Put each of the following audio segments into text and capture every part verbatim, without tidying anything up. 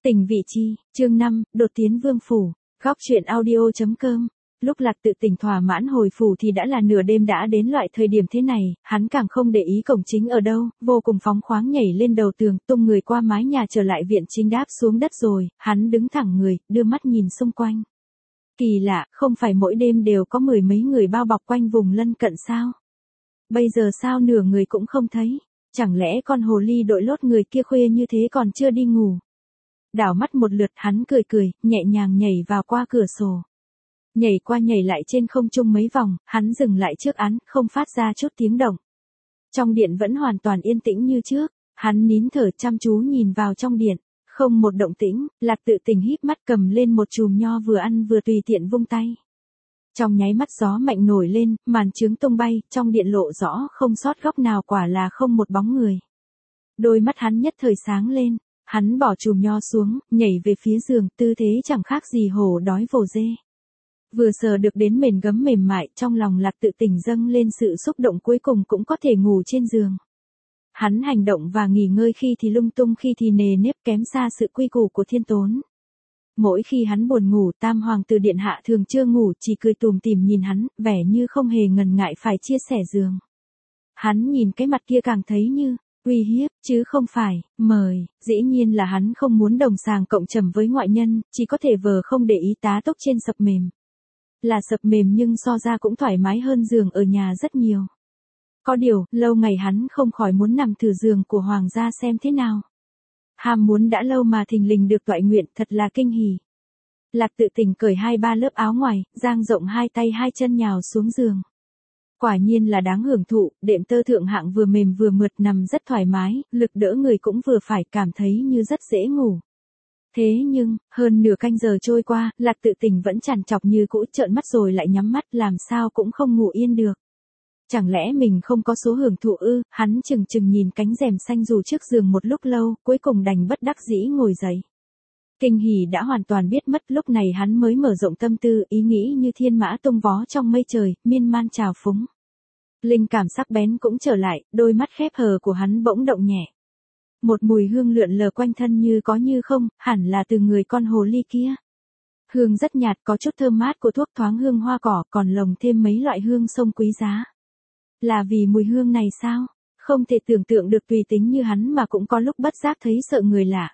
Tình vị chi, chương năm, đột tiến vương phủ, góc truyện audio.com. Lúc Lạc Tự Tình thỏa mãn hồi phủ thì đã là nửa đêm, đã đến loại thời điểm thế này, hắn càng không để ý cổng chính ở đâu, vô cùng phóng khoáng nhảy lên đầu tường, tung người qua mái nhà trở lại viện chính, đáp xuống đất rồi, hắn đứng thẳng người, đưa mắt nhìn xung quanh. Kỳ lạ, không phải mỗi đêm đều có mười mấy người bao bọc quanh vùng lân cận sao? Bây giờ sao nửa người cũng không thấy? Chẳng lẽ con hồ ly đội lốt người kia khuya như thế còn chưa đi ngủ? Đảo mắt một lượt, hắn cười cười, nhẹ nhàng nhảy vào qua cửa sổ. Nhảy qua nhảy lại trên không trung mấy vòng, hắn dừng lại trước án, không phát ra chút tiếng động. Trong điện vẫn hoàn toàn yên tĩnh như trước, hắn nín thở chăm chú nhìn vào trong điện, không một động tĩnh. Lạc Tự Tình híp mắt cầm lên một chùm nho vừa ăn vừa tùy tiện vung tay. Trong nháy mắt gió mạnh nổi lên, màn trướng tung bay, trong điện lộ rõ không sót góc nào, quả là không một bóng người. Đôi mắt hắn nhất thời sáng lên, hắn bỏ chùm nho xuống, nhảy về phía giường, tư thế chẳng khác gì hổ đói vồ dê. Vừa sờ được đến mền gấm mềm mại, trong lòng Lạc Tự Tình dâng lên sự xúc động, cuối cùng cũng có thể ngủ trên giường. Hắn hành động và nghỉ ngơi khi thì lung tung, khi thì nề nếp, kém xa sự quy củ của thiên tốn. Mỗi khi hắn buồn ngủ, tam hoàng tử điện hạ thường chưa ngủ, chỉ cười tùm tìm nhìn hắn, vẻ như không hề ngần ngại phải chia sẻ giường. Hắn nhìn cái mặt kia càng thấy như uy hiếp, chứ không phải mời. Dĩ nhiên là hắn không muốn đồng sàng cộng trầm với ngoại nhân, chỉ có thể vờ không để ý tá túc trên sập mềm. Là sập mềm nhưng so ra cũng thoải mái hơn giường ở nhà rất nhiều. Có điều, lâu ngày hắn không khỏi muốn nằm thử giường của hoàng gia xem thế nào. Ham muốn đã lâu mà thình lình được toại nguyện, thật là kinh hỉ. Lạc Tự Tình cởi hai ba lớp áo ngoài, dang rộng hai tay hai chân nhào xuống giường. Quả nhiên là đáng hưởng thụ, đệm tơ thượng hạng vừa mềm vừa mượt, nằm rất thoải mái, lực đỡ người cũng vừa phải, cảm thấy như rất dễ ngủ. Thế nhưng, hơn nửa canh giờ trôi qua, Lạc Tự Tình vẫn trằn trọc như cũ, trợn mắt rồi lại nhắm mắt, làm sao cũng không ngủ yên được. Chẳng lẽ mình không có số hưởng thụ ư? Hắn chừng chừng nhìn cánh rèm xanh dù trước giường một lúc lâu, cuối cùng đành bất đắc dĩ ngồi dậy. Kinh hỉ đã hoàn toàn biết mất, lúc này hắn mới mở rộng tâm tư, ý nghĩ như thiên mã tung vó trong mây trời, miên man trào phúng. Linh cảm sắc bén cũng trở lại, đôi mắt khép hờ của hắn bỗng động nhẹ. Một mùi hương lượn lờ quanh thân như có như không, hẳn là từ người con hồ ly kia. Hương rất nhạt, có chút thơm mát của thuốc, thoáng hương hoa cỏ, còn lồng thêm mấy loại hương sông quý giá. Là vì mùi hương này sao? Không thể tưởng tượng được, tùy tính như hắn mà cũng có lúc bất giác thấy sợ người lạ.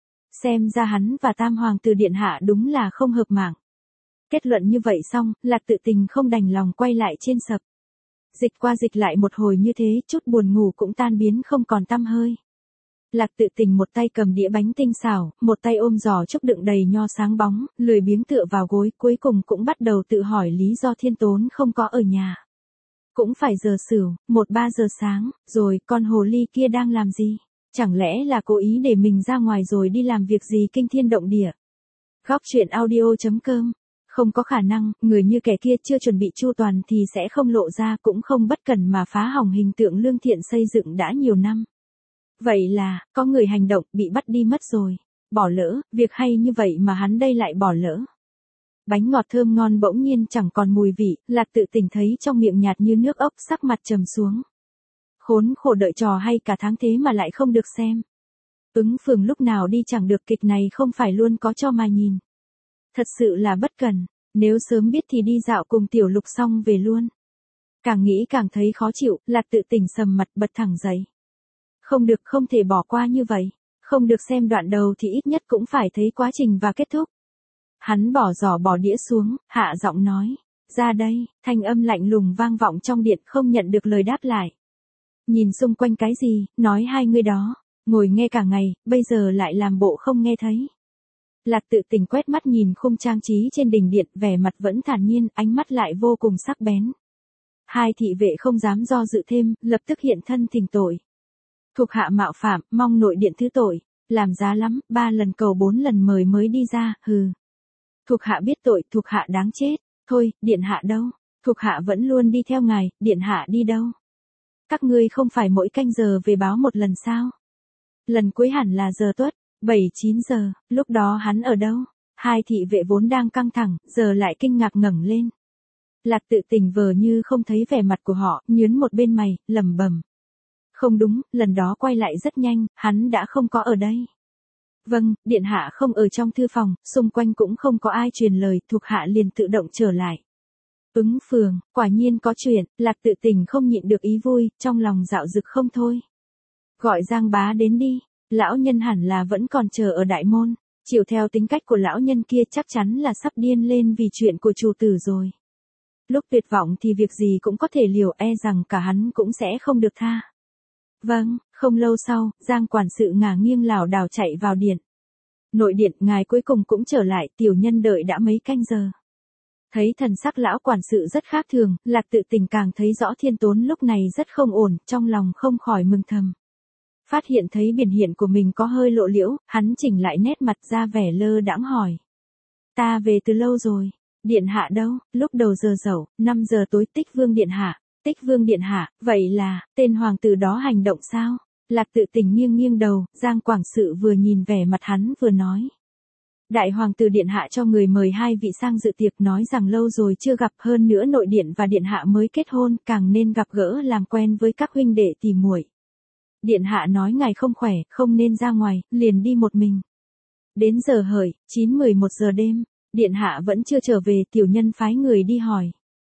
Xem ra hắn và tam hoàng tử điện hạ đúng là không hợp mạng. Kết luận như vậy xong, Lạc Tự Tình không đành lòng quay lại trên sập. Dịch qua dịch lại một hồi như thế, chút buồn ngủ cũng tan biến không còn tăm hơi. Lạc Tự Tình một tay cầm đĩa bánh tinh xảo, một tay ôm giỏ trúc đựng đầy nho sáng bóng, lười biếng tựa vào gối, cuối cùng cũng bắt đầu tự hỏi lý do thiên tốn không có ở nhà. Cũng phải giờ sửu, một ba giờ sáng, rồi con hồ ly kia đang làm gì? Chẳng lẽ là cố ý để mình ra ngoài rồi đi làm việc gì kinh thiên động địa? Góc truyện audio.com. Không có khả năng, người như kẻ kia chưa chuẩn bị chu toàn thì sẽ không lộ ra, cũng không bất cần mà phá hỏng hình tượng lương thiện xây dựng đã nhiều năm. Vậy là, có người hành động, bị bắt đi mất rồi. Bỏ lỡ, việc hay như vậy mà hắn đây lại bỏ lỡ. Bánh ngọt thơm ngon bỗng nhiên chẳng còn mùi vị, Lạc Tự Tình thấy trong miệng nhạt như nước ốc, sắc mặt trầm xuống. Khốn khổ đợi trò hay cả tháng thế mà lại không được xem. Ứng Phường lúc nào đi chẳng được, kịch này không phải luôn có cho mà nhìn. Thật sự là bất cần, nếu sớm biết thì đi dạo cùng Tiểu Lục xong về luôn. Càng nghĩ càng thấy khó chịu, Lạc Tự Tình sầm mặt bật thẳng dậy. Không được, không thể bỏ qua như vậy, không được xem đoạn đầu thì ít nhất cũng phải thấy quá trình và kết thúc. Hắn bỏ giỏ bỏ đĩa xuống, hạ giọng nói, ra đây, thanh âm lạnh lùng vang vọng trong điện, không nhận được lời đáp lại. Nhìn xung quanh cái gì, nói hai người đó, ngồi nghe cả ngày, bây giờ lại làm bộ không nghe thấy. Lạc Tự Tình quét mắt nhìn khung trang trí trên đỉnh điện, vẻ mặt vẫn thản nhiên, ánh mắt lại vô cùng sắc bén. Hai thị vệ không dám do dự thêm, lập tức hiện thân thỉnh tội. Thuộc hạ mạo phạm, mong nội điện thứ tội, làm giá lắm, ba lần cầu bốn lần mời mới đi ra, hừ. Thuộc hạ biết tội, thuộc hạ đáng chết. Thôi, điện hạ đâu? Thuộc hạ vẫn luôn đi theo ngài, điện hạ đi đâu? Các ngươi không phải mỗi canh giờ về báo một lần sao? Lần cuối hẳn là giờ tuất, bảy chín giờ, lúc đó hắn ở đâu? Hai thị vệ vốn đang căng thẳng, giờ lại kinh ngạc ngẩng lên. Lạc Tự Tình vờ như không thấy vẻ mặt của họ, nhướng một bên mày, lẩm bẩm. Không đúng, lần đó quay lại rất nhanh, hắn đã không có ở đây. Vâng, điện hạ không ở trong thư phòng, xung quanh cũng không có ai truyền lời, thuộc hạ liền tự động trở lại. Ứng Phường, quả nhiên có chuyện, Lạc Tự Tình không nhịn được ý vui, trong lòng dạo dực không thôi. Gọi Giang bá đến đi, lão nhân hẳn là vẫn còn chờ ở đại môn, chiều theo tính cách của lão nhân kia chắc chắn là sắp điên lên vì chuyện của chủ tử rồi. Lúc tuyệt vọng thì việc gì cũng có thể liều, e rằng cả hắn cũng sẽ không được tha. Vâng, không lâu sau, Giang quản sự ngả nghiêng lảo đảo chạy vào điện. Nội điện, ngài cuối cùng cũng trở lại, tiểu nhân đợi đã mấy canh giờ. Thấy thần sắc lão quản sự rất khác thường, Lạc Tự Tình càng thấy rõ Thiên Tốn lúc này rất không ổn, trong lòng không khỏi mừng thầm. Phát hiện thấy biển hiện của mình có hơi lộ liễu, hắn chỉnh lại nét mặt ra vẻ lơ đãng hỏi. Ta về từ lâu rồi, điện hạ đâu? Lúc đầu giờ dậu, năm giờ tối. Tích Vương điện hạ. Tích Vương điện hạ, vậy là, tên hoàng tử đó hành động sao? Lạc Tự Tình nghiêng nghiêng đầu, Giang quản sự vừa nhìn vẻ mặt hắn vừa nói. Đại hoàng tử điện hạ cho người mời hai vị sang dự tiệc, nói rằng lâu rồi chưa gặp, hơn nữa nội điện và điện hạ mới kết hôn, càng nên gặp gỡ làm quen với các huynh đệ tỉ muội. Điện hạ nói ngài không khỏe, không nên ra ngoài, liền đi một mình. Đến giờ hợi, chín mười một giờ đêm, điện hạ vẫn chưa trở về, tiểu nhân phái người đi hỏi.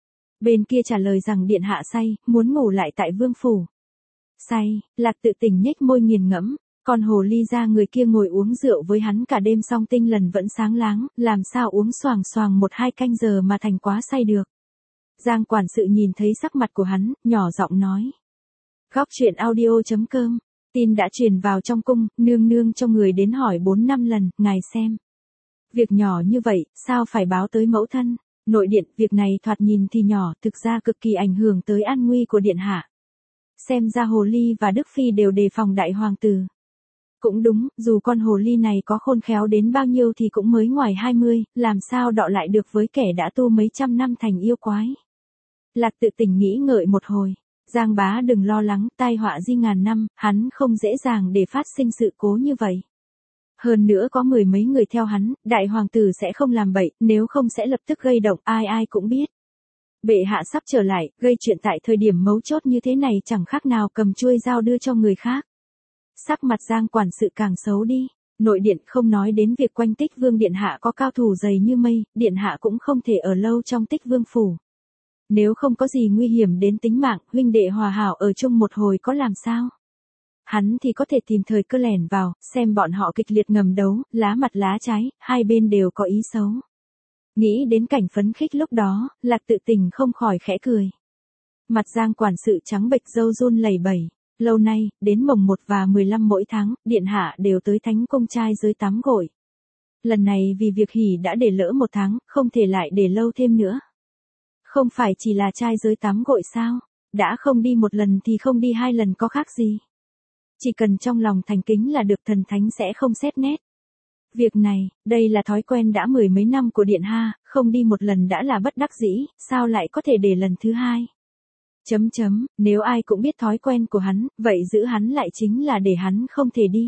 Bên kia trả lời rằng điện hạ say, muốn ngủ lại tại vương phủ. Say, Lạc Tự Tình nhếch môi nghiền ngẫm, còn hồ ly ra người kia ngồi uống rượu với hắn cả đêm song tinh lần vẫn sáng láng, làm sao uống xoàng xoàng một hai canh giờ mà thành quá say được. Giang quản sự nhìn thấy sắc mặt của hắn, nhỏ giọng nói. Góc truyện audio chấm com, tin đã truyền vào trong cung, nương nương cho người đến hỏi bốn năm lần, ngài xem. Việc nhỏ như vậy, sao phải báo tới mẫu thân? Nội điện, việc này thoạt nhìn thì nhỏ, thực ra cực kỳ ảnh hưởng tới an nguy của điện hạ. Xem ra hồ ly và Đức Phi đều đề phòng đại hoàng tử. Cũng đúng, dù con hồ ly này có khôn khéo đến bao nhiêu thì cũng mới ngoài hai mươi, làm sao đọ lại được với kẻ đã tu mấy trăm năm thành yêu quái. Lạc Tự Tình nghĩ ngợi một hồi. Giang bá đừng lo lắng, tai họa di ngàn năm, hắn không dễ dàng để phát sinh sự cố như vậy. Hơn nữa có mười mấy người theo hắn, đại hoàng tử sẽ không làm bậy, nếu không sẽ lập tức gây động, ai ai cũng biết. Bệ hạ sắp trở lại, gây chuyện tại thời điểm mấu chốt như thế này chẳng khác nào cầm chuôi dao đưa cho người khác. Sắc mặt Giang quản sự càng xấu đi. Nội điện, không nói đến việc quanh Tích Vương điện hạ có cao thủ dày như mây, điện hạ cũng không thể ở lâu trong Tích Vương phủ. Nếu không có gì nguy hiểm đến tính mạng, huynh đệ hòa hảo ở chung một hồi có làm sao? Hắn thì có thể tìm thời cơ lẻn vào, xem bọn họ kịch liệt ngầm đấu, lá mặt lá trái, hai bên đều có ý xấu. Nghĩ đến cảnh phấn khích lúc đó, Lạc Tự Tình không khỏi khẽ cười. Mặt Giang quản sự trắng bệch, râu run lẩy bẩy. Lâu nay, đến mồng một và mười lăm mỗi tháng, điện hạ đều tới thánh cung trai giới tắm gội. Lần này vì việc hỉ đã để lỡ một tháng, không thể lại để lâu thêm nữa. Không phải chỉ là trai giới tắm gội sao? Đã không đi một lần thì không đi hai lần có khác gì. Chỉ cần trong lòng thành kính là được, thần thánh sẽ không xét nét. Việc này, đây là thói quen đã mười mấy năm của điện ha, không đi một lần đã là bất đắc dĩ, sao lại có thể để lần thứ hai? Chấm chấm, nếu ai cũng biết thói quen của hắn, vậy giữ hắn lại chính là để hắn không thể đi.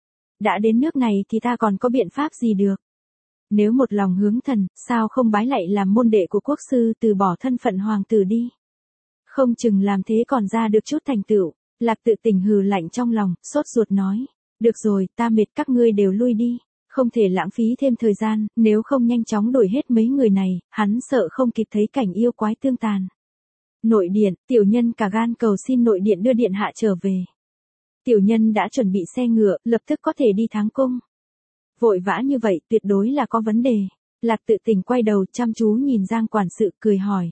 Đã đến nước này thì ta còn có biện pháp gì được? Nếu một lòng hướng thần, sao không bái lạy làm môn đệ của quốc sư, từ bỏ thân phận hoàng tử đi? Không chừng làm thế còn ra được chút thành tựu. Lạc Tự Tình hừ lạnh trong lòng, sốt ruột nói. Được rồi, ta mệt, các ngươi đều lui đi. Không thể lãng phí thêm thời gian, nếu không nhanh chóng đuổi hết mấy người này, hắn sợ không kịp thấy cảnh yêu quái tương tàn. Nội điện, tiểu nhân cả gan cầu xin nội điện đưa điện hạ trở về. Tiểu nhân đã chuẩn bị xe ngựa, lập tức có thể đi thắng cung. Vội vã như vậy, tuyệt đối là có vấn đề. Lạc Tự Tình quay đầu chăm chú nhìn Giang quản sự, cười hỏi.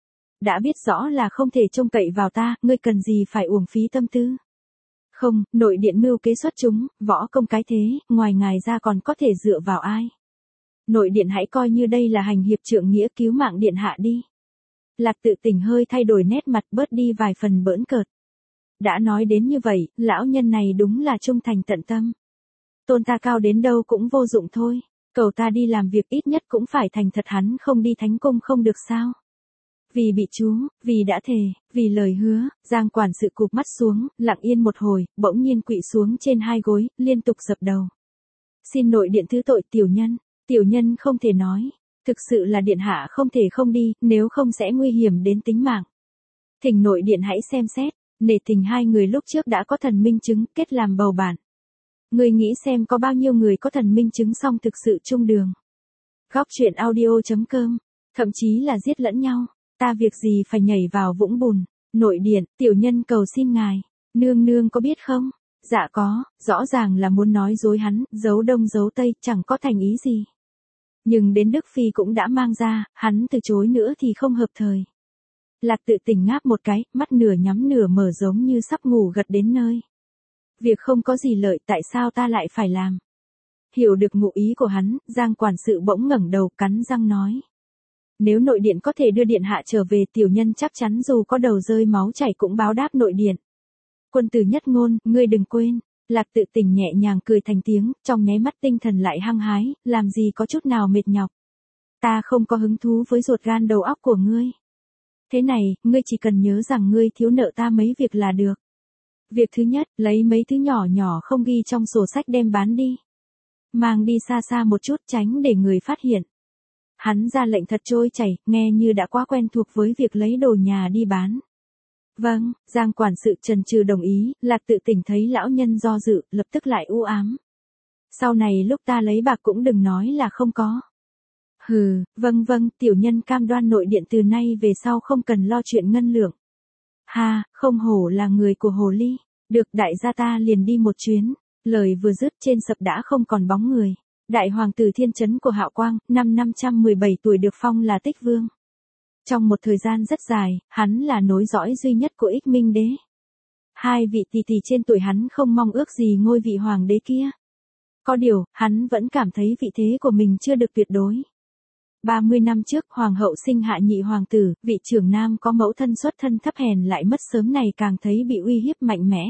Đã biết rõ là không thể trông cậy vào ta, ngươi cần gì phải uổng phí tâm tư. Không, nội điện mưu kế xuất chúng, võ công cái thế, ngoài ngài ra còn có thể dựa vào ai. Nội điện hãy coi như đây là hành hiệp trượng nghĩa, cứu mạng điện hạ đi. Lạc Tự Tình hơi thay đổi nét mặt, bớt đi vài phần bỡn cợt. Đã nói đến như vậy, lão nhân này đúng là trung thành tận tâm. Tôn ta cao đến đâu cũng vô dụng thôi, cầu ta đi làm việc ít nhất cũng phải thành thật, hắn không đi thánh cung không được sao. Vì bị chú, vì đã thề, vì lời hứa, Giang quản sự cụp mắt xuống, lặng yên một hồi, bỗng nhiên quỵ xuống trên hai gối, liên tục dập đầu. Xin nội điện thứ tội tiểu nhân, tiểu nhân không thể nói, thực sự là điện hạ không thể không đi, nếu không sẽ nguy hiểm đến tính mạng. Thỉnh nội điện hãy xem xét, nể tình hai người lúc trước đã có thần minh chứng, kết làm bầu bạn. Ngươi nghĩ xem có bao nhiêu người có thần minh chứng song thực sự chung đường. Góc truyện audio.com, thậm chí là giết lẫn nhau, ta việc gì phải nhảy vào vũng bùn. Nội điện, tiểu nhân cầu xin ngài, nương nương có biết không? Dạ có, rõ ràng là muốn nói dối hắn, giấu đông giấu tây, chẳng có thành ý gì. Nhưng đến Đức Phi cũng đã mang ra, hắn từ chối nữa thì không hợp thời. Lạc Tự Tình ngáp một cái, mắt nửa nhắm nửa mở giống như sắp ngủ gật đến nơi. Việc không có gì lợi, tại sao ta lại phải làm? Hiểu được ngụ ý của hắn, Giang quản sự bỗng ngẩng đầu cắn răng nói. Nếu nội điện có thể đưa điện hạ trở về, tiểu nhân chắc chắn dù có đầu rơi máu chảy cũng báo đáp nội điện. Quân tử nhất ngôn, ngươi đừng quên. Lạc Tự Tình nhẹ nhàng cười thành tiếng, trong nháy mắt tinh thần lại hăng hái, làm gì có chút nào mệt nhọc. Ta không có hứng thú với ruột gan đầu óc của ngươi. Thế này, ngươi chỉ cần nhớ rằng ngươi thiếu nợ ta mấy việc là được. Việc thứ nhất, lấy mấy thứ nhỏ nhỏ không ghi trong sổ sách đem bán đi. Mang đi xa xa một chút tránh để người phát hiện. Hắn ra lệnh thật trôi chảy, nghe như đã quá quen thuộc với việc lấy đồ nhà đi bán. Vâng, Giang quản sự trần trừ đồng ý, Lạc Tự Tình thấy lão nhân do dự, lập tức lại u ám. Sau này lúc ta lấy bạc cũng đừng nói là không có. Hừ, vâng vâng, tiểu nhân cam đoan nội điện từ nay về sau không cần lo chuyện ngân lượng. Ha, không hổ là người của hồ ly, được đại gia ta liền đi một chuyến, lời vừa dứt trên sập đã không còn bóng người. Đại hoàng tử thiên trấn của Hạo Quang, năm năm trăm mười bảy tuổi được phong là Tích Vương. Trong một thời gian rất dài, hắn là nối dõi duy nhất của Ích Minh đế. Hai vị tỷ tỷ trên tuổi hắn không mong ước gì ngôi vị hoàng đế kia. Có điều, hắn vẫn cảm thấy vị thế của mình chưa được tuyệt đối. ba mươi năm trước, hoàng hậu sinh hạ nhị hoàng tử, vị trưởng nam có mẫu thân xuất thân thấp hèn lại mất sớm này càng thấy bị uy hiếp mạnh mẽ.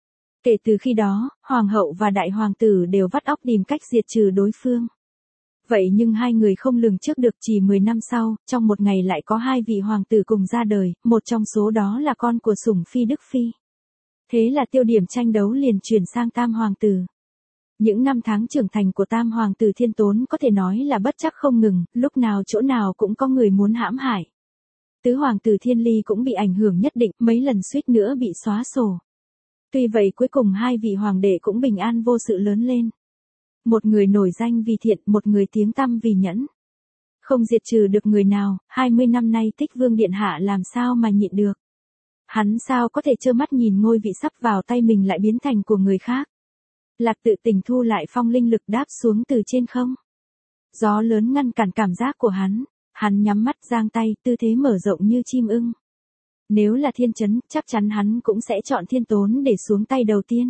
Kể từ khi đó, hoàng hậu và đại hoàng tử đều vắt óc tìm cách diệt trừ đối phương. Vậy nhưng hai người không lường trước được, chỉ mười năm sau, trong một ngày lại có hai vị hoàng tử cùng ra đời, một trong số đó là con của sủng phi Đức Phi. Thế là tiêu điểm tranh đấu liền chuyển sang tam hoàng tử. Những năm tháng trưởng thành của tam hoàng tử Thiên Tốn có thể nói là bất trắc không ngừng, lúc nào chỗ nào cũng có người muốn hãm hại. Tứ hoàng tử Thiên Ly cũng bị ảnh hưởng nhất định, mấy lần suýt nữa bị xóa sổ. Tuy vậy cuối cùng hai vị hoàng đệ cũng bình an vô sự lớn lên. Một người nổi danh vì thiện, một người tiếng tăm vì nhẫn. Không diệt trừ được người nào, hai mươi năm nay Tích Vương điện hạ làm sao mà nhịn được. Hắn sao có thể trơ mắt nhìn ngôi vị sắp vào tay mình lại biến thành của người khác. Lạc Tự Tình thu lại phong linh lực đáp xuống từ trên không. Gió lớn ngăn cản cảm giác của hắn, hắn nhắm mắt giang tay, tư thế mở rộng như chim ưng. Nếu là Thiên Trấn, chắc chắn hắn cũng sẽ chọn Thiên Tốn để xuống tay đầu tiên.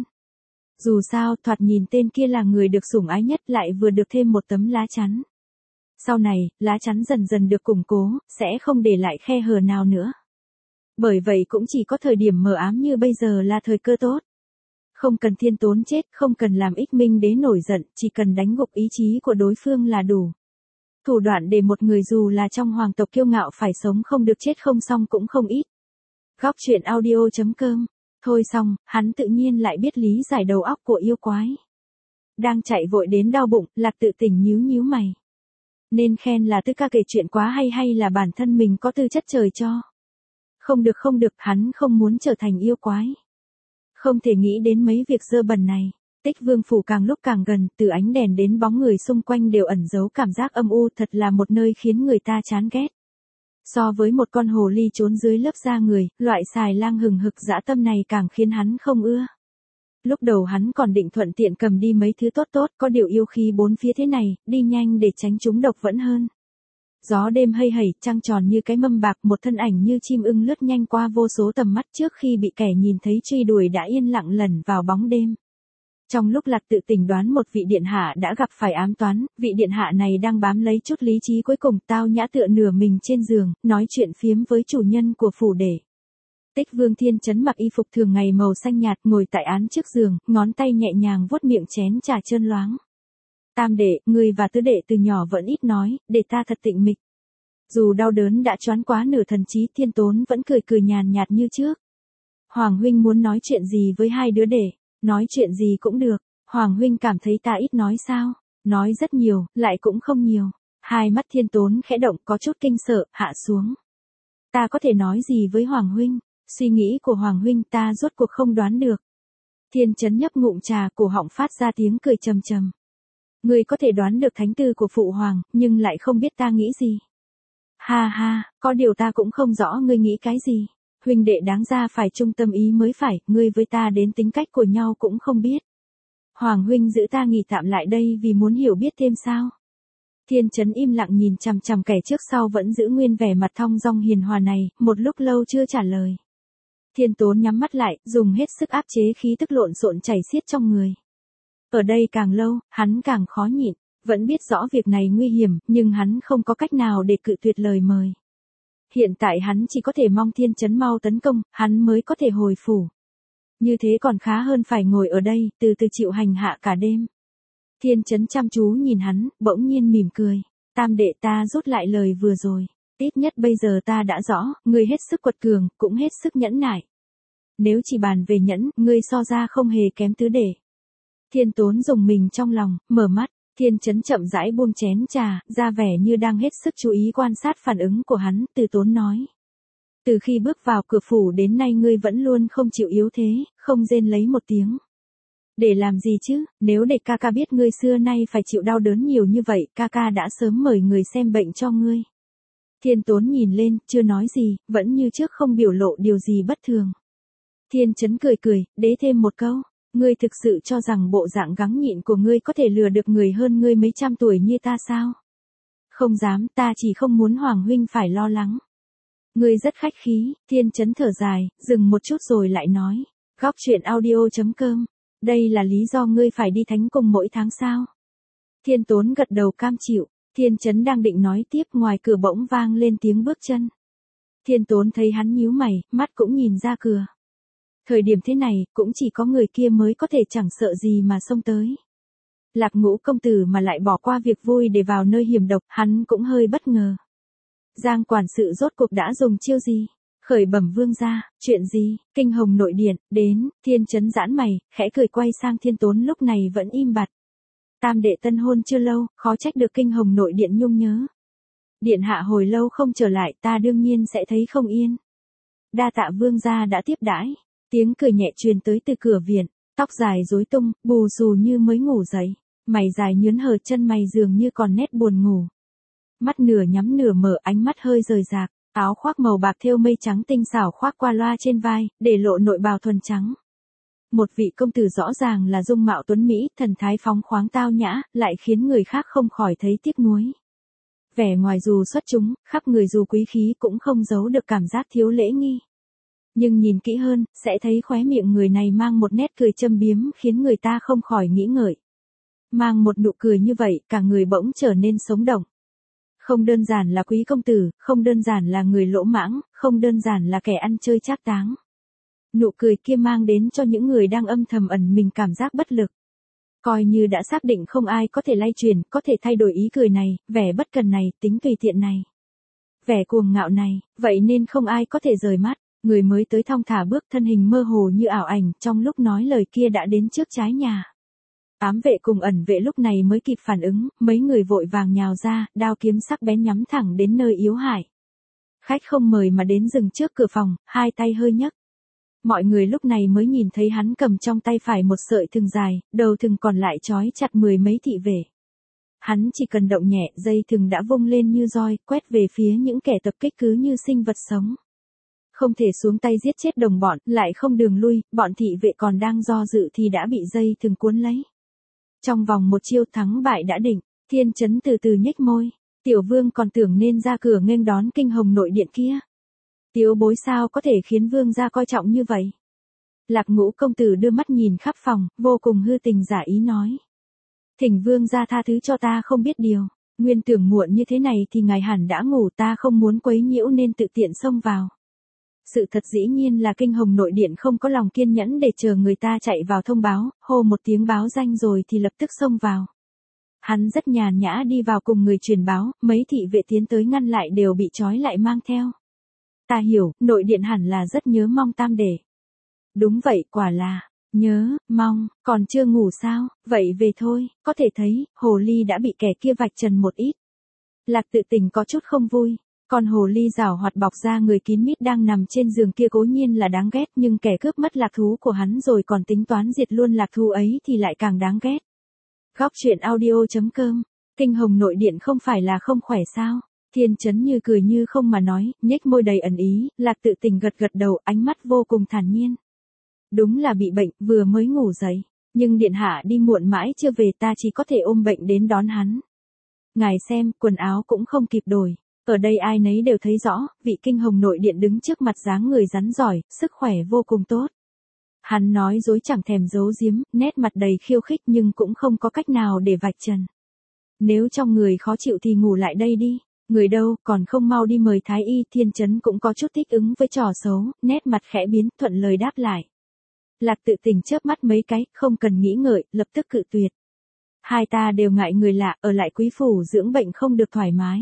Dù sao, thoạt nhìn tên kia là người được sủng ái nhất lại vừa được thêm một tấm lá chắn. Sau này, lá chắn dần dần được củng cố, sẽ không để lại khe hở nào nữa. Bởi vậy cũng chỉ có thời điểm mờ ám như bây giờ là thời cơ tốt. Không cần Thiên Tốn chết, không cần làm Ích Minh đế nổi giận, chỉ cần đánh gục ý chí của đối phương là đủ. Thủ đoạn để một người dù là trong hoàng tộc kiêu ngạo phải sống không được chết không xong cũng không ít. Góc truyện audio.com. Thôi xong, hắn tự nhiên lại biết lý giải đầu óc của yêu quái. Đang chạy vội đến đau bụng, Lạc Tự Tình nhíu nhíu mày. Nên khen là Tư ca kể chuyện quá hay hay là bản thân mình có tư chất trời cho. Không được không được, hắn không muốn trở thành yêu quái. Không thể nghĩ đến mấy việc dơ bẩn này. Tích Vương phủ càng lúc càng gần, từ ánh đèn đến bóng người xung quanh đều ẩn giấu cảm giác âm u, thật là một nơi khiến người ta chán ghét. So với một con hồ ly trốn dưới lớp da người, loại xài lang hừng hực dã tâm này càng khiến hắn không ưa. Lúc đầu hắn còn định thuận tiện cầm đi mấy thứ tốt tốt, có điều yêu khí bốn phía thế này, đi nhanh để tránh chúng độc vẫn hơn. Gió đêm hây hẩy, trăng tròn như cái mâm bạc, một thân ảnh như chim ưng lướt nhanh qua vô số tầm mắt trước khi bị kẻ nhìn thấy truy đuổi đã yên lặng lẩn vào bóng đêm. Trong lúc Lạc Tự Tình đoán một vị điện hạ đã gặp phải ám toán, vị điện hạ này đang bám lấy chút lý trí cuối cùng, tao nhã tựa nửa mình trên giường, nói chuyện phiếm với chủ nhân của phủ để. Tích Vương Thiên Trấn mặc y phục thường ngày màu xanh nhạt, ngồi tại án trước giường, ngón tay nhẹ nhàng vuốt miệng chén trà trơn loáng. Tam đệ, ngươi và tứ đệ từ nhỏ vẫn ít nói, để ta thật tịnh mịch. Dù đau đớn đã choáng quá nửa thần trí, Thiên Tốn vẫn cười cười nhàn nhạt như trước. Hoàng huynh muốn nói chuyện gì với hai đứa đệ? Nói chuyện gì cũng được, Hoàng huynh cảm thấy ta ít nói sao? Nói rất nhiều, lại cũng không nhiều. Hai mắt Thiên Tốn khẽ động, có chút kinh sợ, hạ xuống. Ta có thể nói gì với Hoàng huynh? Suy nghĩ của Hoàng huynh ta rốt cuộc không đoán được. Thiên Chấn nhấp ngụm trà, cổ họng phát ra tiếng cười trầm trầm. Ngươi có thể đoán được thánh tư của phụ hoàng, nhưng lại không biết ta nghĩ gì. Ha ha, có điều ta cũng không rõ ngươi nghĩ cái gì. Huynh đệ đáng ra phải trung tâm ý mới phải, ngươi với ta đến tính cách của nhau cũng không biết. Hoàng huynh giữ ta nghỉ tạm lại đây vì muốn hiểu biết thêm sao. Thiên Chấn im lặng nhìn chằm chằm kẻ trước sau vẫn giữ nguyên vẻ mặt thong dong hiền hòa này, một lúc lâu chưa trả lời. Thiên Tốn nhắm mắt lại, dùng hết sức áp chế khí tức lộn xộn chảy xiết trong người. Ở đây càng lâu, hắn càng khó nhịn, vẫn biết rõ việc này nguy hiểm, nhưng hắn không có cách nào để cự tuyệt lời mời. Hiện tại hắn chỉ có thể mong Thiên Chấn mau tấn công, hắn mới có thể hồi phủ. Như thế còn khá hơn phải ngồi ở đây, từ từ chịu hành hạ cả đêm. Thiên Chấn chăm chú nhìn hắn, bỗng nhiên mỉm cười. Tam đệ, ta rút lại lời vừa rồi. Ít nhất bây giờ ta đã rõ, ngươi hết sức quật cường, cũng hết sức nhẫn nại. Nếu chỉ bàn về nhẫn, ngươi so ra không hề kém tứ đệ. Thiên Tốn dùng mình trong lòng, mở mắt. Thiên Chấn chậm rãi buông chén trà, ra vẻ như đang hết sức chú ý quan sát phản ứng của hắn, Từ Tốn nói. Từ khi bước vào cửa phủ đến nay ngươi vẫn luôn không chịu yếu thế, không rên lấy một tiếng. Để làm gì chứ, nếu để ca ca biết ngươi xưa nay phải chịu đau đớn nhiều như vậy, ca ca đã sớm mời người xem bệnh cho ngươi. Thiên Tốn nhìn lên, chưa nói gì, vẫn như trước không biểu lộ điều gì bất thường. Thiên Chấn cười cười, đế thêm một câu. Ngươi thực sự cho rằng bộ dạng gắng nhịn của ngươi có thể lừa được người hơn ngươi mấy trăm tuổi như ta sao? Không dám, ta chỉ không muốn Hoàng huynh phải lo lắng. Ngươi rất khách khí. Thiên Chấn thở dài, dừng một chút rồi lại nói. Góc truyện audio chấm com. Đây là lý do ngươi phải đi thánh cung mỗi tháng sao? Thiên Tốn gật đầu cam chịu. Thiên Chấn đang định nói tiếp, ngoài cửa bỗng vang lên tiếng bước chân. Thiên Tốn thấy hắn nhíu mày, mắt cũng nhìn ra cửa. Thời điểm thế này, cũng chỉ có người kia mới có thể chẳng sợ gì mà xông tới. Lạc Ngũ công tử mà lại bỏ qua việc vui để vào nơi hiểm độc, hắn cũng hơi bất ngờ. Giang quản sự rốt cuộc đã dùng chiêu gì? Khởi bẩm vương gia, chuyện gì? Kinh Hồng nội điện, đến. Thiên Chấn giãn mày, khẽ cười quay sang Thiên Tốn lúc này vẫn im bặt. Tam đệ tân hôn chưa lâu, khó trách được Kinh Hồng nội điện nhung nhớ. Điện hạ hồi lâu không trở lại, ta đương nhiên sẽ thấy không yên. Đa tạ vương gia đã tiếp đãi. Tiếng cười nhẹ truyền tới từ cửa viện, tóc dài rối tung, bù xù như mới ngủ dậy, mày dài nhướn hở, chân mày dường như còn nét buồn ngủ. Mắt nửa nhắm nửa mở, ánh mắt hơi rời rạc, áo khoác màu bạc thêu mây trắng tinh xảo khoác qua loa trên vai, để lộ nội bào thuần trắng. Một vị công tử rõ ràng là dung mạo tuấn mỹ, thần thái phóng khoáng tao nhã, lại khiến người khác không khỏi thấy tiếc nuối. Vẻ ngoài dù xuất chúng, khắp người dù quý khí cũng không giấu được cảm giác thiếu lễ nghi. Nhưng nhìn kỹ hơn, sẽ thấy khóe miệng người này mang một nét cười châm biếm khiến người ta không khỏi nghĩ ngợi. Mang một nụ cười như vậy, cả người bỗng trở nên sống động. Không đơn giản là quý công tử, không đơn giản là người lỗ mãng, không đơn giản là kẻ ăn chơi trác táng. Nụ cười kia mang đến cho những người đang âm thầm ẩn mình cảm giác bất lực. Coi như đã xác định không ai có thể lay truyền, có thể thay đổi ý cười này, vẻ bất cần này, tính tùy tiện này. Vẻ cuồng ngạo này, vậy nên không ai có thể rời mắt. Người mới tới thong thả bước, thân hình mơ hồ như ảo ảnh, trong lúc nói lời kia đã đến trước trái nhà. Ám vệ cùng ẩn vệ lúc này mới kịp phản ứng, mấy người vội vàng nhào ra, đao kiếm sắc bén nhắm thẳng đến nơi yếu hại. Khách không mời mà đến dừng trước cửa phòng, hai tay hơi nhấc. Mọi người lúc này mới nhìn thấy hắn cầm trong tay phải một sợi thừng dài, đầu thừng còn lại trói chặt mười mấy thị vệ. Hắn chỉ cần động nhẹ, dây thừng đã vung lên như roi, quét về phía những kẻ tập kích cứ như sinh vật sống. Không thể xuống tay giết chết đồng bọn, lại không đường lui, bọn thị vệ còn đang do dự thì đã bị dây thừng cuốn lấy. Trong vòng một chiêu thắng bại đã định, Thiên Chấn từ từ nhếch môi. Tiểu vương còn tưởng nên ra cửa nghênh đón Kinh Hồng nội điện kia. Tiếu bối sao có thể khiến vương gia coi trọng như vậy? Lạc Ngũ công tử đưa mắt nhìn khắp phòng, vô cùng hư tình giả ý nói. Thỉnh vương gia tha thứ cho ta không biết điều. Nguyên tưởng muộn như thế này thì ngài hẳn đã ngủ, ta không muốn quấy nhiễu nên tự tiện xông vào. Sự thật dĩ nhiên là Kinh Hồng nội điện không có lòng kiên nhẫn để chờ người ta chạy vào thông báo, hô một tiếng báo danh rồi thì lập tức xông vào. Hắn rất nhàn nhã đi vào cùng người truyền báo, mấy thị vệ tiến tới ngăn lại đều bị trói lại mang theo. Ta hiểu, nội điện hẳn là rất nhớ mong tam đệ. Đúng vậy, quả là, nhớ, mong, còn chưa ngủ sao, vậy về thôi, có thể thấy, hồ ly đã bị kẻ kia vạch trần một ít. Lạc Tự Tình có chút không vui. Con hồ ly rảo hoạt bọc ra người kín mít đang nằm trên giường kia cố nhiên là đáng ghét, nhưng kẻ cướp mất lạc thú của hắn rồi còn tính toán diệt luôn lạc thú ấy thì lại càng đáng ghét. Góc truyện audio chấm com. Kinh hồng nội điện không phải là không khỏe sao? Thiên Chấn như cười như không mà nói, nhếch môi đầy ẩn ý. Lạc Tự Tình gật gật đầu, ánh mắt vô cùng thản nhiên. Đúng là bị bệnh, vừa mới ngủ dậy. Nhưng điện hạ đi muộn mãi chưa về, ta chỉ có thể ôm bệnh đến đón hắn. Ngài xem, quần áo cũng không kịp đổi. Ở đây ai nấy đều thấy rõ, vị kinh hồng nội điện đứng trước mặt dáng người rắn giỏi, sức khỏe vô cùng tốt. Hắn nói dối chẳng thèm giấu giếm, nét mặt đầy khiêu khích nhưng cũng không có cách nào để vạch trần. Nếu trong người khó chịu thì ngủ lại đây đi. Người đâu, còn không mau đi mời thái y. Thiên Chấn cũng có chút thích ứng với trò xấu, nét mặt khẽ biến, thuận lời đáp lại. Lạc Tự Tình chớp mắt mấy cái, không cần nghĩ ngợi, lập tức cự tuyệt. Hai ta đều ngại người lạ, ở lại quý phủ dưỡng bệnh không được thoải mái.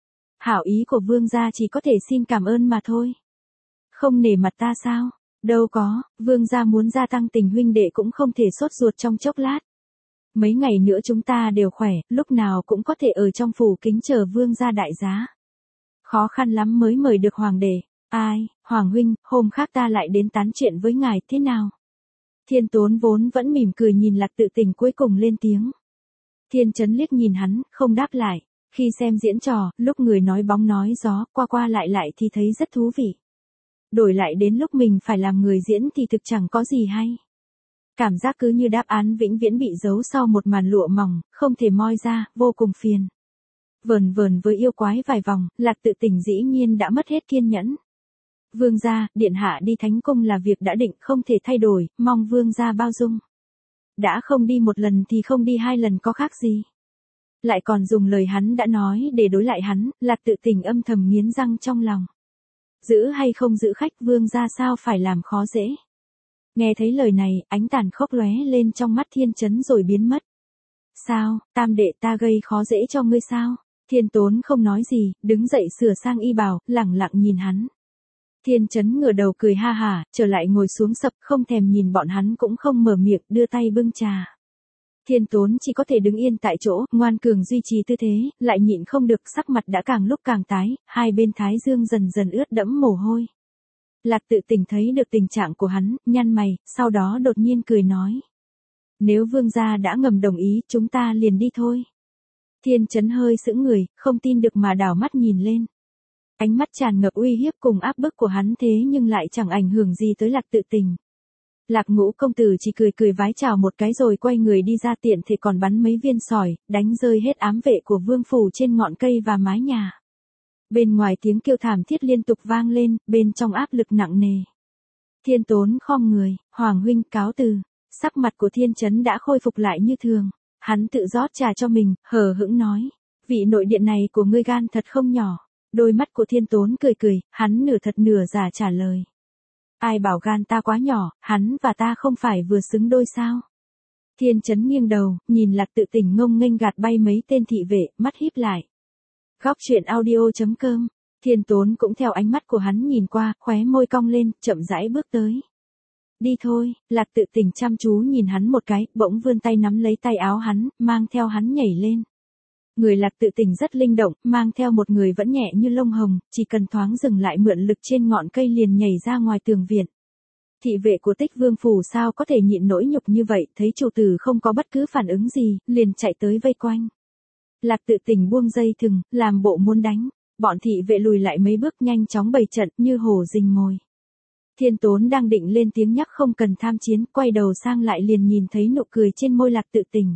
Hảo ý của vương gia chỉ có thể xin cảm ơn mà thôi. Không nể mặt ta sao? Đâu có, vương gia muốn gia tăng tình huynh đệ cũng không thể sốt ruột trong chốc lát. Mấy ngày nữa chúng ta đều khỏe, lúc nào cũng có thể ở trong phủ kính chờ vương gia đại giá. Khó khăn lắm mới mời được hoàng đệ. Ai, hoàng huynh, hôm khác ta lại đến tán chuyện với ngài, thế nào? Thiên Tốn vốn vẫn mỉm cười nhìn Lạc Tự Tình cuối cùng lên tiếng. Thiên Chấn liếc nhìn hắn, không đáp lại. Khi xem diễn trò, lúc người nói bóng nói gió, qua qua lại lại thì thấy rất thú vị. Đổi lại đến lúc mình phải làm người diễn thì thực chẳng có gì hay. Cảm giác cứ như đáp án vĩnh viễn bị giấu sau một màn lụa mỏng, không thể moi ra, vô cùng phiền. Vờn vờn với yêu quái vài vòng, Lạc Tự Tình dĩ nhiên đã mất hết kiên nhẫn. Vương gia, điện hạ đi thánh cung là việc đã định, không thể thay đổi, mong vương gia bao dung. Đã không đi một lần thì không đi hai lần có khác gì. Lại còn dùng lời hắn đã nói để đối lại hắn, Lạc Tự Tình âm thầm nghiến răng trong lòng. Giữ hay không giữ khách, vương gia sao phải làm khó dễ. Nghe thấy lời này, ánh tàn khốc lóe lên trong mắt Thiên Chấn rồi biến mất. Sao, tam đệ ta gây khó dễ cho ngươi sao? Thiên Tốn không nói gì, đứng dậy sửa sang y bào, lẳng lặng nhìn hắn. Thiên Chấn ngửa đầu cười ha hả, trở lại ngồi xuống sập, không thèm nhìn bọn hắn cũng không mở miệng, đưa tay bưng trà. Thiên Tốn chỉ có thể đứng yên tại chỗ, ngoan cường duy trì tư thế, lại nhịn không được, sắc mặt đã càng lúc càng tái, hai bên thái dương dần dần ướt đẫm mồ hôi. Lạc Tự Tình thấy được tình trạng của hắn, nhăn mày, sau đó đột nhiên cười nói. Nếu vương gia đã ngầm đồng ý, chúng ta liền đi thôi. Thiên Chấn hơi sững người, không tin được mà đảo mắt nhìn lên. Ánh mắt tràn ngập uy hiếp cùng áp bức của hắn thế nhưng lại chẳng ảnh hưởng gì tới Lạc Tự Tình. Lạc Ngũ công tử chỉ cười cười vái chào một cái rồi quay người đi ra, tiện thể còn bắn mấy viên sỏi, đánh rơi hết ám vệ của vương phủ trên ngọn cây và mái nhà. Bên ngoài tiếng kêu thảm thiết liên tục vang lên, bên trong áp lực nặng nề. Thiên Tốn khom người, hoàng huynh cáo từ. Sắc mặt của Thiên Chấn đã khôi phục lại như thường. Hắn tự rót trà cho mình, hờ hững nói. Vị nội điện này của ngươi gan thật không nhỏ. Đôi mắt của Thiên Tốn cười cười, hắn nửa thật nửa giả trả lời. Ai bảo gan ta quá nhỏ, hắn và ta không phải vừa xứng đôi sao? Thiên Chấn nghiêng đầu, nhìn Lạc Tự Tình ngông nghênh gạt bay mấy tên thị vệ, mắt híp lại. Góc truyện audio chấm com. Thiên Tốn cũng theo ánh mắt của hắn nhìn qua, khóe môi cong lên, chậm rãi bước tới. Đi thôi, Lạc Tự Tình chăm chú nhìn hắn một cái, bỗng vươn tay nắm lấy tay áo hắn, mang theo hắn nhảy lên. Người Lạc Tự Tình rất linh động, mang theo một người vẫn nhẹ như lông hồng, chỉ cần thoáng dừng lại mượn lực trên ngọn cây liền nhảy ra ngoài tường viện. Thị vệ của Tích Vương phủ sao có thể nhịn nỗi nhục như vậy, thấy chủ tử không có bất cứ phản ứng gì, liền chạy tới vây quanh. Lạc Tự Tình buông dây thừng, làm bộ muốn đánh, bọn thị vệ lùi lại mấy bước nhanh chóng bày trận như hổ rình mồi. Thiên Tốn đang định lên tiếng nhắc không cần tham chiến, quay đầu sang lại liền nhìn thấy nụ cười trên môi Lạc Tự Tình.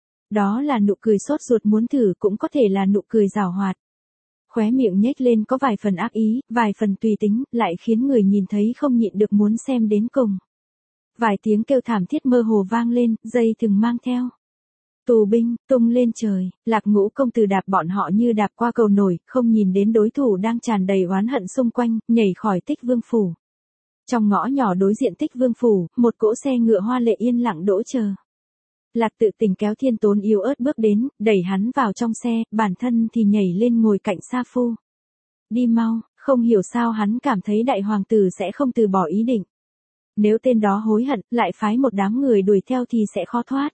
Đó là nụ cười sốt ruột muốn thử, cũng có thể là nụ cười giảo hoạt. Khóe miệng nhếch lên có vài phần ác ý, vài phần tùy tính, lại khiến người nhìn thấy không nhịn được muốn xem đến cùng. Vài tiếng kêu thảm thiết mơ hồ vang lên, dây thừng mang theo. Tù binh, tung lên trời, Lạc Ngũ công tử đạp bọn họ như đạp qua cầu nổi, không nhìn đến đối thủ đang tràn đầy oán hận xung quanh, nhảy khỏi Tích Vương phủ. Trong ngõ nhỏ đối diện Tích Vương phủ, một cỗ xe ngựa hoa lệ yên lặng đỗ chờ. Lạc Tự Tình kéo Thiên Tốn yếu ớt bước đến, đẩy hắn vào trong xe, bản thân thì nhảy lên ngồi cạnh Sa Phu. Đi mau, không hiểu sao hắn cảm thấy đại hoàng tử sẽ không từ bỏ ý định. Nếu tên đó hối hận, lại phái một đám người đuổi theo thì sẽ khó thoát.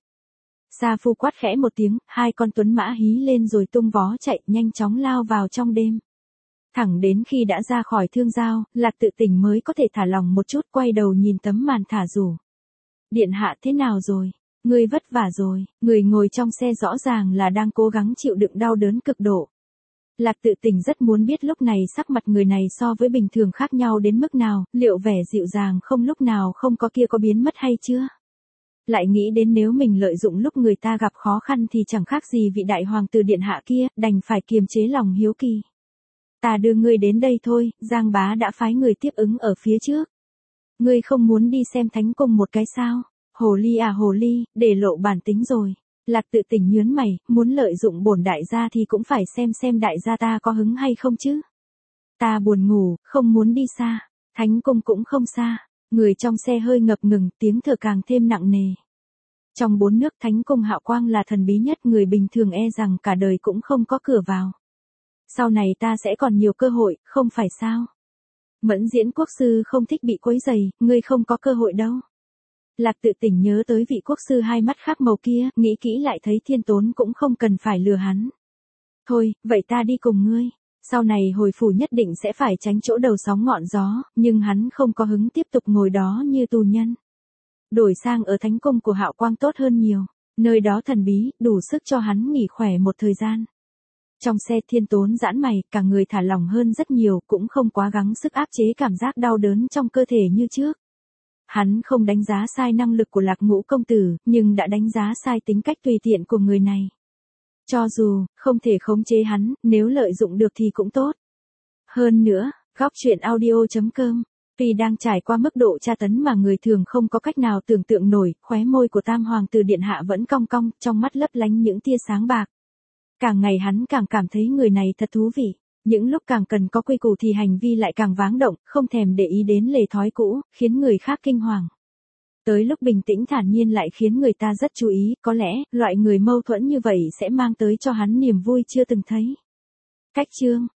Sa Phu quát khẽ một tiếng, hai con tuấn mã hí lên rồi tung vó chạy, nhanh chóng lao vào trong đêm. Thẳng đến khi đã ra khỏi thương giao, Lạc Tự Tình mới có thể thả lòng một chút, quay đầu nhìn tấm màn thả rủ. Điện hạ thế nào rồi? Ngươi vất vả rồi. Người ngồi trong xe rõ ràng là đang cố gắng chịu đựng đau đớn cực độ. Lạc Tự Tình rất muốn biết lúc này sắc mặt người này so với bình thường khác nhau đến mức nào, liệu vẻ dịu dàng không lúc nào không có kia có biến mất hay chưa? Lại nghĩ đến nếu mình lợi dụng lúc người ta gặp khó khăn thì chẳng khác gì vị đại hoàng tử điện hạ kia, đành phải kiềm chế lòng hiếu kỳ. Ta đưa ngươi đến đây thôi, Giang bá đã phái người tiếp ứng ở phía trước. Ngươi không muốn đi xem thánh cung một cái sao? Hồ ly à hồ ly, để lộ bản tính rồi. Lạc Tự Tình nhướng mày, muốn lợi dụng bổn đại gia thì cũng phải xem xem đại gia ta có hứng hay không chứ. Ta buồn ngủ, không muốn đi xa. Thánh cung cũng không xa. Người trong xe hơi ngập ngừng, tiếng thở càng thêm nặng nề. Trong bốn nước thánh cung Hạo Quang là thần bí nhất, người bình thường e rằng cả đời cũng không có cửa vào. Sau này ta sẽ còn nhiều cơ hội, không phải sao? Mẫn Diễn quốc sư không thích bị quấy rầy, ngươi không có cơ hội đâu. Lạc Tự Tình nhớ tới vị quốc sư hai mắt khác màu kia, nghĩ kỹ lại thấy Thiên Tốn cũng không cần phải lừa hắn. Thôi, vậy ta đi cùng ngươi. Sau này hồi phủ nhất định sẽ phải tránh chỗ đầu sóng ngọn gió, nhưng hắn không có hứng tiếp tục ngồi đó như tù nhân. Đổi sang ở thánh cung của Hạo Quang tốt hơn nhiều, nơi đó thần bí, đủ sức cho hắn nghỉ khỏe một thời gian. Trong xe Thiên Tốn giãn mày, cả người thả lỏng hơn rất nhiều, cũng không quá gắng sức áp chế cảm giác đau đớn trong cơ thể như trước. Hắn không đánh giá sai năng lực của Lạc Ngũ công tử, nhưng đã đánh giá sai tính cách tùy tiện của người này. Cho dù, không thể khống chế hắn, nếu lợi dụng được thì cũng tốt. Hơn nữa, góc truyện audio chấm com, vì đang trải qua mức độ tra tấn mà người thường không có cách nào tưởng tượng nổi, khóe môi của Tam Hoàng tử điện hạ vẫn cong cong, trong mắt lấp lánh những tia sáng bạc. Càng ngày hắn càng cảm thấy người này thật thú vị. Những lúc càng cần có quy củ thì hành vi lại càng váng động, không thèm để ý đến lề thói cũ, khiến người khác kinh hoàng. Tới lúc bình tĩnh thản nhiên lại khiến người ta rất chú ý, có lẽ, loại người mâu thuẫn như vậy sẽ mang tới cho hắn niềm vui chưa từng thấy. Cách chương